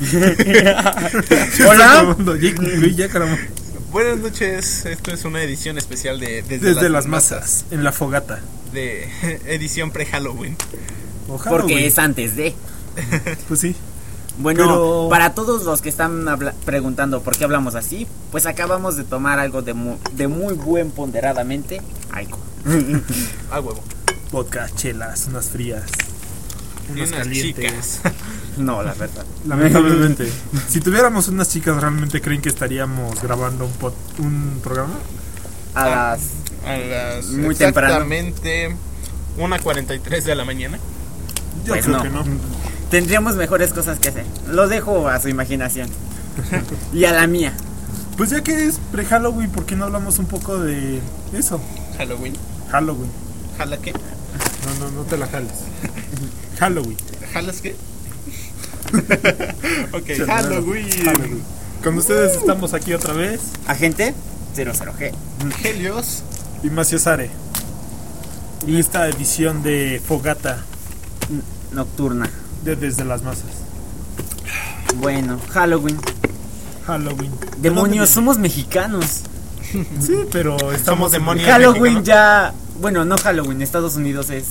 Hola. Buenas noches, esto es una edición especial de Desde las masas, en la fogata. De edición pre-Halloween. Porque es antes de. Pues sí. Bueno, pero... para todos los que están preguntando por qué hablamos así, pues acabamos de tomar algo de muy buen ponderadamente algo. A huevo. Vodka, chelas, unas frías, unas calientes. Chicas. No, la verdad. Lamentablemente. Si tuviéramos unas chicas, ¿realmente creen que estaríamos grabando un programa? A las muy exactamente 1:43 de la mañana. Yo pues creo no. que no. Tendríamos mejores cosas que hacer. Lo dejo a su imaginación. Y a la mía. Pues ya que es pre-Halloween, ¿por qué no hablamos un poco de eso? Halloween. ¿Jala qué? No te la jales. Halloween. ¿Jalas qué? Ok, Halloween. Con ustedes estamos aquí otra vez. Agente 00G. Helios Y Maciosare. Y esta edición de Fogata Nocturna. de Desde las Masas. Bueno, Halloween. Demonios, somos mexicanos. Sí, pero estamos demonios. Halloween mexicano. ya... Bueno, no Halloween, Estados Unidos es...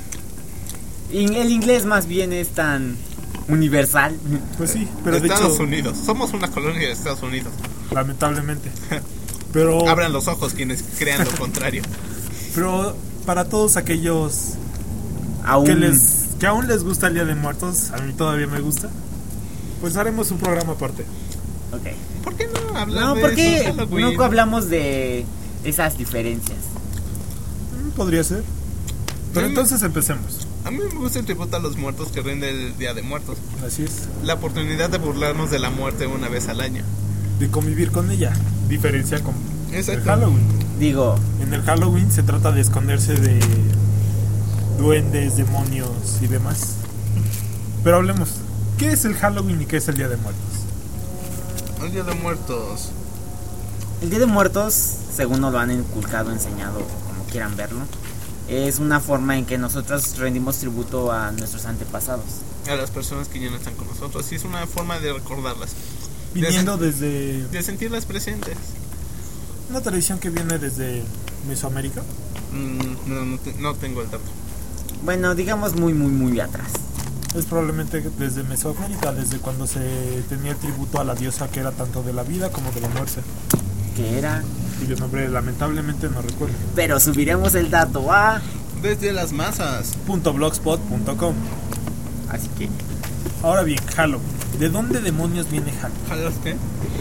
El inglés más bien es tan universal. Pues sí, pero de Estados hecho, Unidos. Somos una colonia de Estados Unidos. lamentablemente. Pero Abran los ojos quienes crean lo contrario. Pero para todos aquellos Aún... que aún les gusta el Día de Muertos, a mí todavía me gusta, pues haremos un programa aparte. Ok. ¿Por qué no hablar No, de porque eso, Halloween? nunca hablamos de esas diferencias. Podría ser. Pero Sí. entonces empecemos. A mí me gusta el tributo a los muertos que rinde el Día de Muertos. Así es. La oportunidad de burlarnos de la muerte una vez al año. De convivir con ella. Diferencia con Exacto. el Halloween. Digo, En el Halloween se trata de esconderse de duendes, demonios y demás. Pero hablemos. ¿Qué es el Halloween y qué es el Día de Muertos? El Día de Muertos. el Día de Muertos, según nos lo han inculcado, enseñado, como quieran verlo, es una forma en que nosotros rendimos tributo a nuestros antepasados. A las personas que ya no están con nosotros. Y es una forma de recordarlas. Viniendo desde De sentirlas presentes. una tradición que viene desde Mesoamérica. No tengo el dato. Bueno, digamos muy atrás. Es probablemente desde Mesoamérica, desde cuando se tenía el tributo a la diosa que era tanto de la vida como de la muerte. Que era... Cuyo nombre lamentablemente no recuerdo. Pero subiremos el dato a... Desde las masas. .blogspot.com. Así que... Ahora bien, Halloween. ¿De dónde demonios viene Halloween? ¿Jalas qué?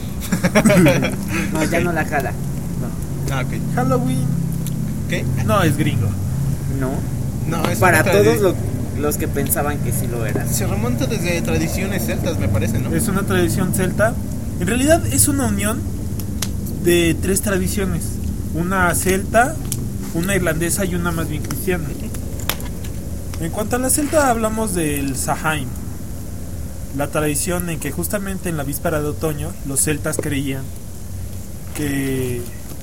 No, ya no la jala. Ah, ok. Halloween ¿Qué? no es gringo. No. No, es Para una todos los que pensaban que sí lo era. Se remonta desde tradiciones celtas, me parece, ¿no? Es una tradición celta. En realidad es una unión de tres tradiciones. Una celta, una irlandesa y una más bien cristiana. En cuanto a la celta hablamos del Samhain. La tradición en que justamente en la víspera de otoño los celtas creían que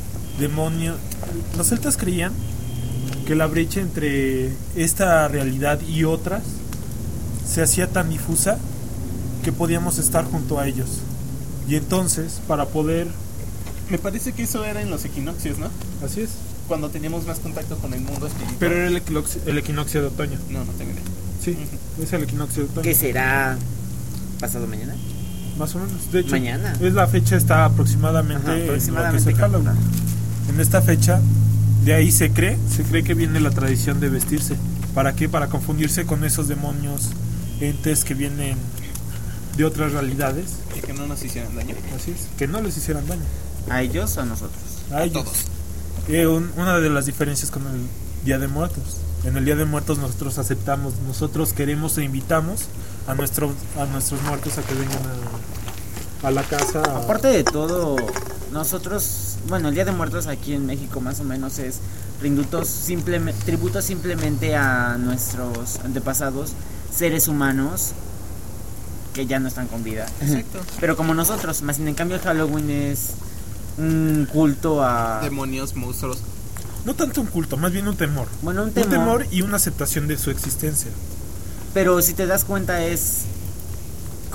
los celtas creían que la brecha entre esta realidad y otras se hacía tan difusa que podíamos estar junto a ellos. Y entonces, para poder... Me parece que eso era en los equinoccios, ¿no? Así es. Cuando teníamos más contacto con el mundo espiritual. Pero era el equinoccio de otoño. No tengo idea. Sí, es el equinoccio de otoño. ¿Qué será? ¿Pasado mañana? Más o menos. De hecho, Mañana. es la fecha está aproximadamente, Ajá, en lo que es el aproximadamente Halloween. En esta fecha, de ahí se cree que viene la tradición de vestirse. ¿Para qué? Para confundirse con esos demonios, entes que vienen de otras realidades. Y que no nos hicieran daño. Así es, que no les hicieran daño. ¿A ellos o a nosotros? A ellos. Todos. Una de las diferencias con el Día de Muertos. En el Día de Muertos nosotros aceptamos, nosotros queremos e invitamos a nuestros muertos a que vengan a la casa. Aparte de todo, nosotros, bueno, el Día de Muertos aquí en México más o menos es tributo simplemente a nuestros antepasados, seres humanos que ya no están con vida. Exacto. Pero como nosotros, más en cambio el Halloween es un culto a... Demonios, monstruos. No tanto un culto, más bien un temor. Bueno, un Un temor. temor y una aceptación de su existencia. Pero si te das cuenta es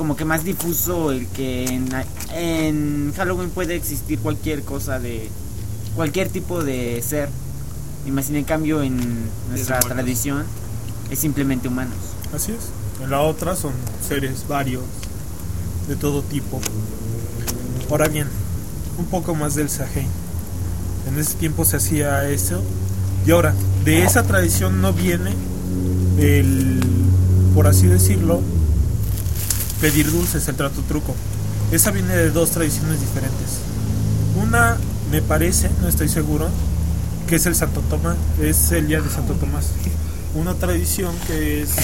como que más difuso el que en Halloween puede existir cualquier cosa de cualquier tipo de ser. Y más en cambio en nuestra tradición es simplemente humanos. Así es. En la otra son seres varios, de todo tipo. Ahora bien, un poco más del Samhain. En ese tiempo se hacía eso. Y ahora, de esa tradición no viene el, por así decirlo, pedir dulces, el trato truco. Esa viene de dos tradiciones diferentes. Una, me parece, no estoy seguro, que es el Santo Tomás, es el día de Santo Tomás. Una tradición que es...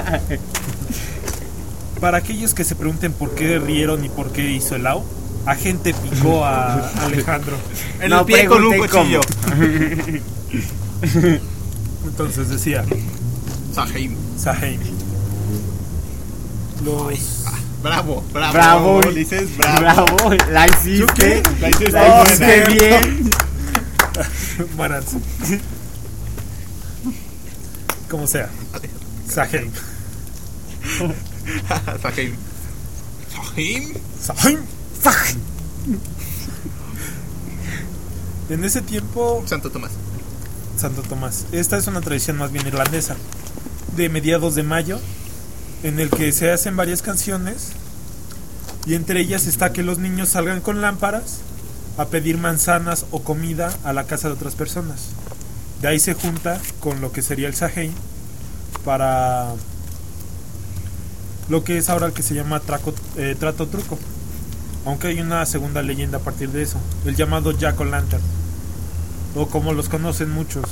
Para aquellos que se pregunten por qué rieron y por qué hizo el Lau, agente picó a Alejandro en el pie con un cuchillo. Entonces decía Samhain. Los... Bravo, dices bravo. La hiciste. La hiciste. La hiciste bien. Muéranse. Como sea. Samhain. En ese tiempo, Santo Tomás. Esta es una tradición más bien irlandesa, de mediados de mayo, en el que se hacen varias canciones y entre ellas está que los niños salgan con lámparas a pedir manzanas o comida a la casa de otras personas. De ahí se junta con lo que sería el Samhain para lo que es ahora el que se llama trato truco, aunque hay una segunda leyenda a partir de eso, el llamado Jack-o'-lantern, o como los conocen muchos,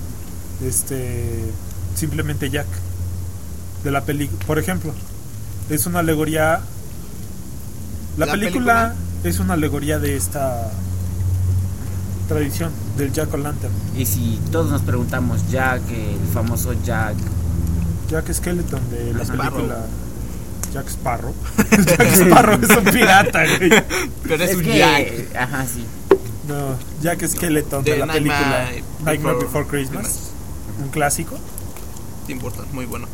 simplemente Jack de la película. Por ejemplo, es una alegoría, la película es una alegoría de esta tradición del Jack-o'-lantern. Y si todos nos preguntamos, Jack, el famoso Jack Skeleton de la película Jack Sparrow. Jack Sparrow es un pirata, güey. Pero es un que, Jack. Ajá, sí. No, Jack Skeleton de la película Nightmare Before Christmas. Un clásico. Tim Burton, muy bueno.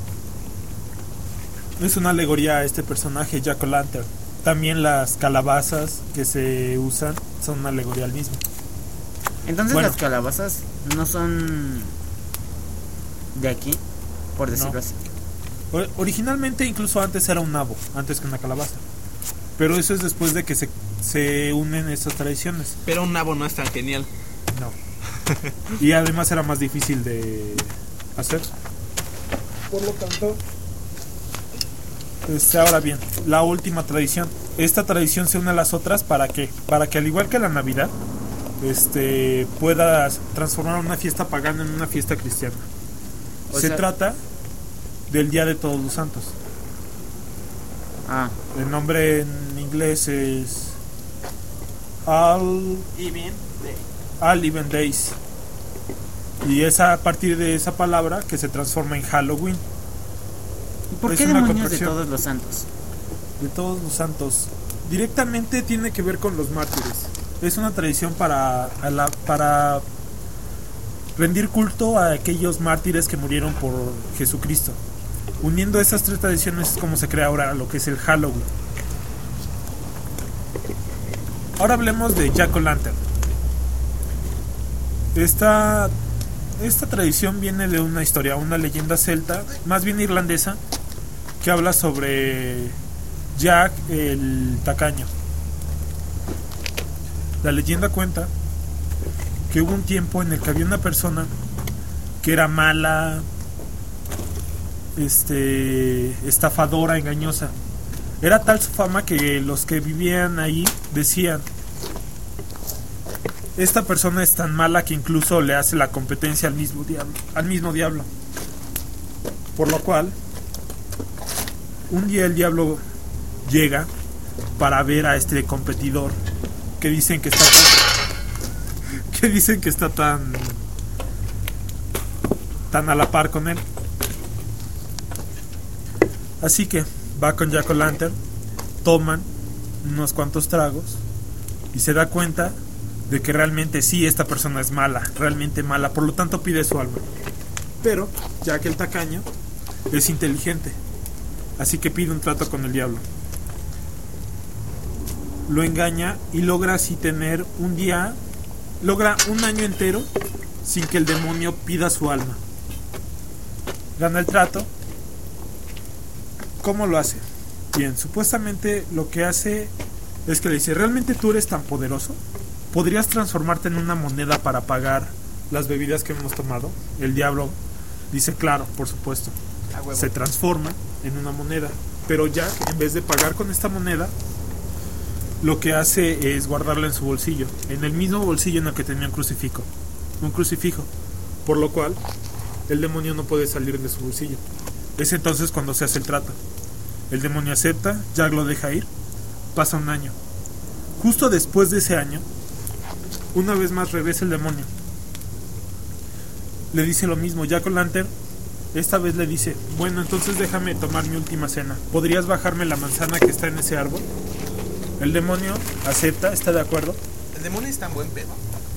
Es una alegoría a este personaje, Jack-o'-lantern. También las calabazas que se usan son una alegoría al mismo. Entonces las calabazas no son de aquí, por decirlo así. Originalmente incluso antes era un nabo, antes que una calabaza. Pero eso es después de que se unen estas tradiciones. Pero un nabo no es tan genial. No. Y además era más difícil de hacer. Por lo tanto, ahora bien, la última tradición. Esta tradición se une a las otras para que al igual que la Navidad, puedas transformar una fiesta pagana en una fiesta cristiana. Se trata del Día de Todos los Santos. El nombre en inglés es All Even Days. Y es a partir de esa palabra que se transforma en Halloween. ¿Y por qué demonios de todos los santos? De todos los santos. Directamente tiene que ver con los mártires. Es una tradición para rendir culto a aquellos mártires que murieron por Jesucristo. Uniendo esas tres tradiciones es como se crea ahora lo que es el Halloween. Ahora hablemos de Jack-o'-lantern. Esta tradición viene de una historia, una leyenda celta, más bien irlandesa, que habla sobre Jack el tacaño. La leyenda cuenta que hubo un tiempo en el que había una persona que era mala, estafadora, engañosa. Era tal su fama que los que vivían ahí decían: esta persona es tan mala que incluso le hace la competencia al mismo diablo. Por lo cual, un día el diablo llega para ver a este competidor que dicen que está tan a la par con él. Así que va con Jack-o'-lantern, toman unos cuantos tragos y se da cuenta de que realmente sí, esta persona es mala, realmente mala, por lo tanto pide su alma. Pero Jack el tacaño es inteligente, así que pide un trato con el diablo. Lo engaña y logra así tener logra un año entero sin que el demonio pida su alma. Gana el trato. ¿Cómo lo hace? Bien, supuestamente lo que hace es que le dice: ¿realmente tú eres tan poderoso? ¿Podrías transformarte en una moneda para pagar las bebidas que hemos tomado? El diablo dice: claro, por supuesto. Se transforma en una moneda, pero Jack, en vez de pagar con esta moneda, lo que hace es guardarla en su bolsillo, en el mismo bolsillo en el que tenía un crucifijo, por lo cual el demonio no puede salir de su bolsillo. Es entonces cuando se hace el trato. El demonio acepta, Jack lo deja ir, pasa un año. Justo después de ese año, una vez más regresa el demonio. Le dice lo mismo. Jack O'Lantern esta vez le dice: bueno, entonces déjame tomar mi última cena. ¿Podrías bajarme la manzana que está en ese árbol? El demonio acepta, está de acuerdo. El demonio es tan buen pedo.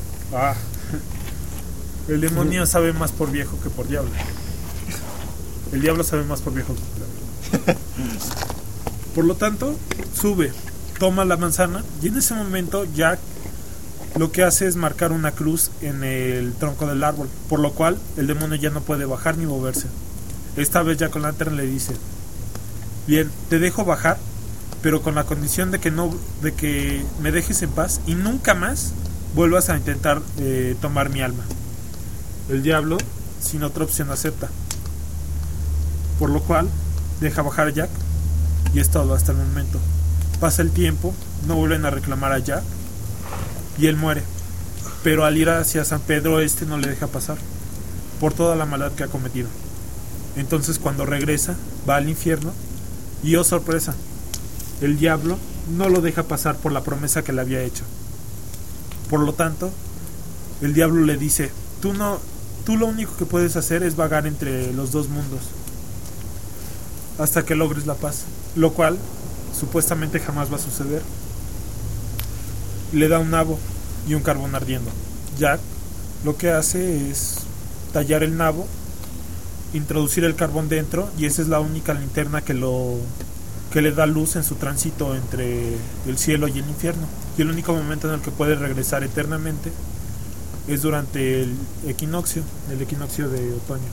El demonio sabe más por viejo que por diablo. El diablo sabe más por viejo que por diablo. Por lo tanto, sube, toma la manzana, y en ese momento Jack lo que hace es marcar una cruz en el tronco del árbol, por lo cual el demonio ya no puede bajar ni moverse. Esta vez Jack O'Lantern le dice: bien, te dejo bajar, pero con la condición de que me dejes en paz y nunca más vuelvas a intentar tomar mi alma. El diablo, sin otra opción, acepta, por lo cual deja bajar a Jack, y es todo hasta el momento. Pasa el tiempo, no vuelven a reclamar a Jack y él muere, pero al ir hacia San Pedro no le deja pasar por toda la maldad que ha cometido. Entonces cuando regresa, va al infierno y oh sorpresa, el diablo no lo deja pasar por la promesa que le había hecho. Por lo tanto, el diablo le dice: tú lo único que puedes hacer es vagar entre los dos mundos hasta que logres la paz, lo cual supuestamente jamás va a suceder. Le da un nabo y un carbón ardiendo. Jack lo que hace es tallar el nabo, introducir el carbón dentro, y esa es la única linterna que le da luz en su tránsito entre el cielo y el infierno. Y el único momento en el que puede regresar eternamente es durante el equinoccio de otoño.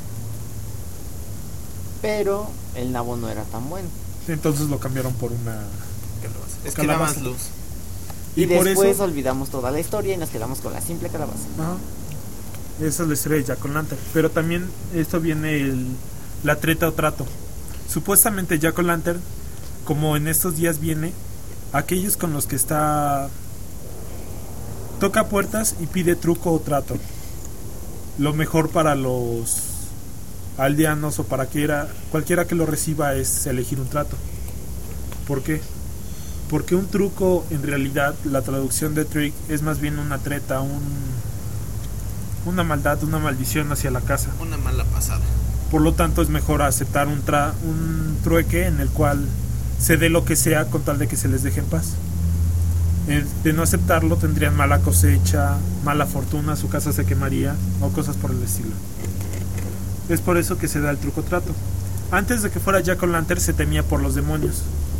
Pero el nabo no era tan bueno. Entonces lo cambiaron por una es que da más luz. Y por después eso olvidamos toda la historia y nos quedamos con la simple calabaza. Ajá. Esa es la historia de Jack O'Lantern. Pero también esto viene la treta o trato. Supuestamente Jack O'Lantern, como en estos días viene, aquellos con los que está, toca puertas y pide truco o trato. Lo mejor para los aldeanos o para cualquiera que lo reciba es elegir un trato. ¿Por qué? Porque un truco, en realidad, la traducción de trick es más bien una treta, una maldad, una maldición hacia la casa. Una mala pasada. Por lo tanto, es mejor aceptar un trueque en el cual se dé lo que sea con tal de que se les deje en paz. De no aceptarlo, tendrían mala cosecha, mala fortuna, su casa se quemaría o cosas por el estilo. Es por eso que se da el truco trato. Antes de que fuera Jack O'Lantern se temía por los demonios.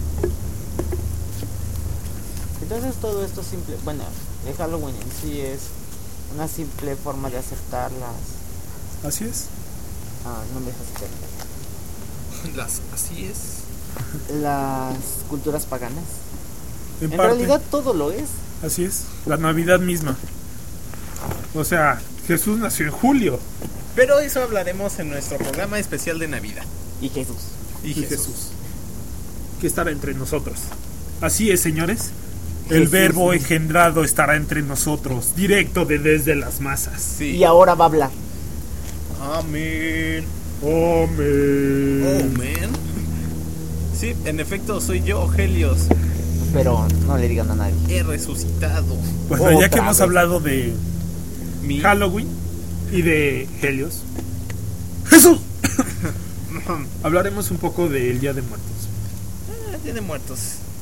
Entonces todo esto simple, bueno, el Halloween en sí es una simple forma de aceptar Así es. no me dejas hacer. Así es. Las culturas paganas. En parte, realidad todo lo es. Así es. La Navidad misma. O sea, Jesús nació en julio. Pero eso hablaremos en nuestro programa especial de Navidad. Y Jesús. Y Jesús. Que estará entre nosotros. Así es, señores. El verbo engendrado estará entre nosotros, directo desde las masas. Sí. Y ahora va a hablar. Amén. Amén. Amén. Sí, en efecto, soy yo, Helios. Pero no le digan a nadie. He resucitado. Bueno, ya que hemos hablado de Mi Halloween y de Helios, ¡Jesús! Hablaremos un poco del Día de Muertos. Día de Muertos.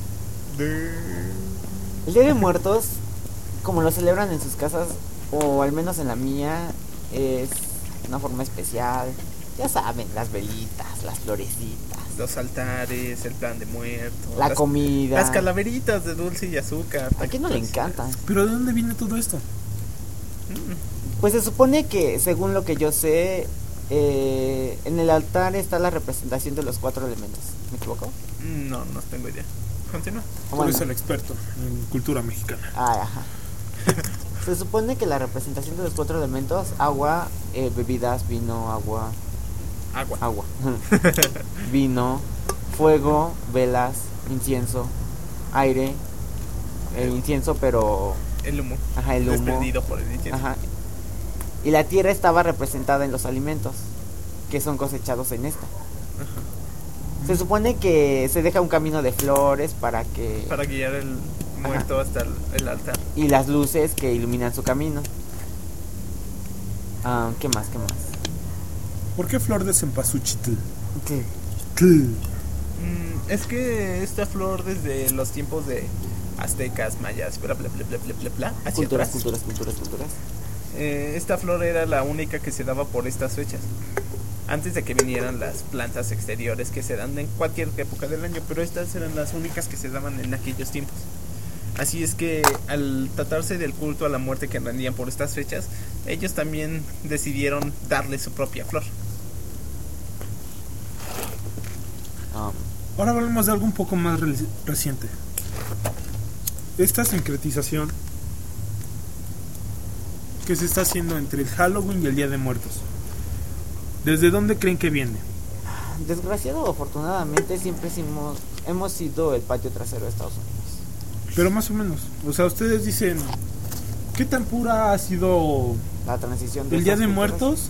El Día de Muertos, como lo celebran en sus casas, o al menos en la mía, es una forma especial. Ya saben, las velitas, las florecitas, los altares, el plan de muertos, La comida. las calaveritas de dulce y azúcar. ¿A quién no le encanta? ¿Pero de dónde viene todo esto? Pues se supone que, según lo que yo sé, en el altar está la representación de los 4 elementos. ¿Me equivoco? No tengo idea. Continúa. Tú Bueno. eres el experto en cultura mexicana. Ajá. Se supone que la representación de los 4 elementos, agua, bebidas, vino, agua, vino, fuego, velas, incienso, aire, el incienso, pero El humo. ajá, el humo, desprendido por el incienso. ajá. Y la tierra estaba representada en los alimentos que son cosechados en esta. Se supone que se deja un camino de flores para guiar el muerto hasta el altar. y las luces que iluminan su camino. ¿Qué más? ¿Por qué flor de cempasúchitl? ¿Qué? Es que esta flor desde los tiempos de aztecas, mayas, bla bla bla bla bla bla, bla hacia Culturas. atrás, esta flor era la única que se daba por estas fechas. Antes de que vinieran las plantas exteriores que se dan en cualquier época del año, pero estas eran las únicas que se daban en aquellos tiempos. Así es que al tratarse del culto a la muerte que rendían por estas fechas, ellos también decidieron darle su propia flor. Ahora hablemos de algo un poco más reciente. Esta sincretización que se está haciendo entre el Halloween y el Día de Muertos, ¿desde dónde creen que viene? Desgraciado o afortunadamente siempre hemos sido el patio trasero de Estados Unidos. Pero más o menos, o sea, ustedes dicen, ¿qué tan pura ha sido La transición de el Día esas de culturas. Muertos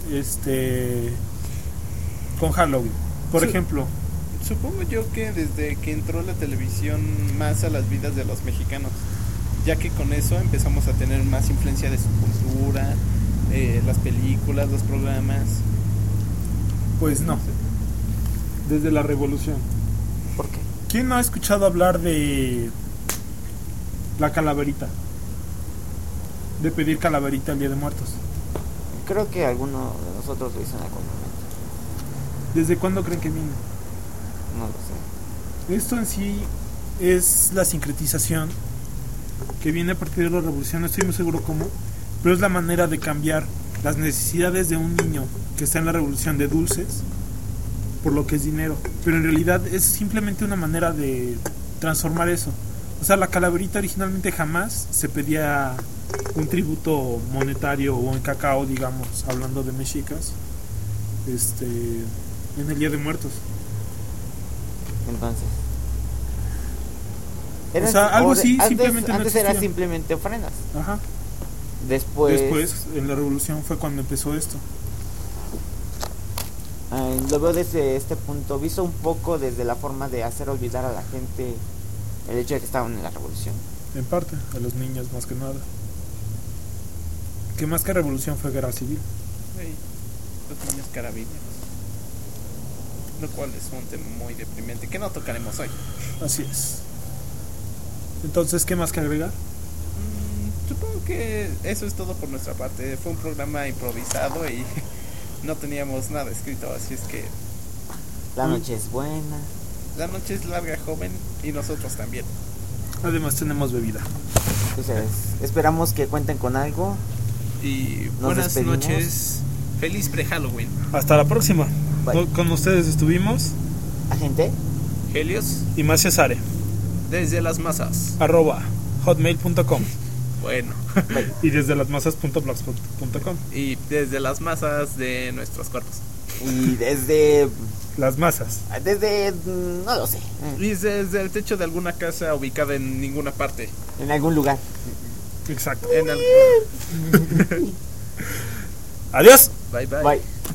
con Halloween? Por Sí. ejemplo, Supongo yo que desde que entró la televisión más a las vidas de los mexicanos, ya que con eso empezamos a tener más influencia de su cultura, las películas, los programas. pues no, desde la Revolución. ¿Por qué? ¿Quién no ha escuchado hablar de la calaverita? De pedir calaverita el Día de Muertos. Creo que alguno de nosotros lo hizo en algún momento. ¿Desde cuándo creen que viene? No lo sé. Esto en sí es la sincretización que viene a partir de la Revolución, no estoy muy seguro cómo, pero es la manera de cambiar las necesidades de un niño que está en la Revolución de dulces por lo que es dinero, pero en realidad es simplemente una manera de transformar eso. O sea, la calaverita originalmente jamás se pedía un tributo monetario o en cacao, digamos, hablando de mexicas, en el Día de Muertos. Entonces. O sea, algo así simplemente no antes era existía. simplemente ofrendas. Ajá. Después En la Revolución fue cuando empezó esto. lo veo desde este punto, visto un poco desde la forma de hacer olvidar a la gente el hecho de que estaban en la revolución. En parte, a los niños más que nada. Que más que revolución fue guerra civil. Hey, los niños carabineros. Lo cual es un tema muy deprimente que no tocaremos hoy. Así es. Entonces, ¿qué más que agregar? Supongo que eso es todo por nuestra parte. Fue un programa improvisado y no teníamos nada escrito, así es que La noche es buena. la noche es larga, joven, y nosotros también. Además tenemos bebida. Entonces, esperamos que cuenten con algo. Y Nos buenas despedimos. noches. Feliz pre-Halloween. Hasta la próxima. Bye. Con ustedes estuvimos Agente, Helios, y más Cesare, desde las masas. @hotmail.com Bueno, bye. y desde lasmasas.blogspot.com. y desde las masas de nuestros cuerpos. Y desde Las masas. no lo sé, Y desde el techo de alguna casa ubicada en ninguna parte. en algún lugar. Exacto. En el... Adiós. Bye bye. Bye.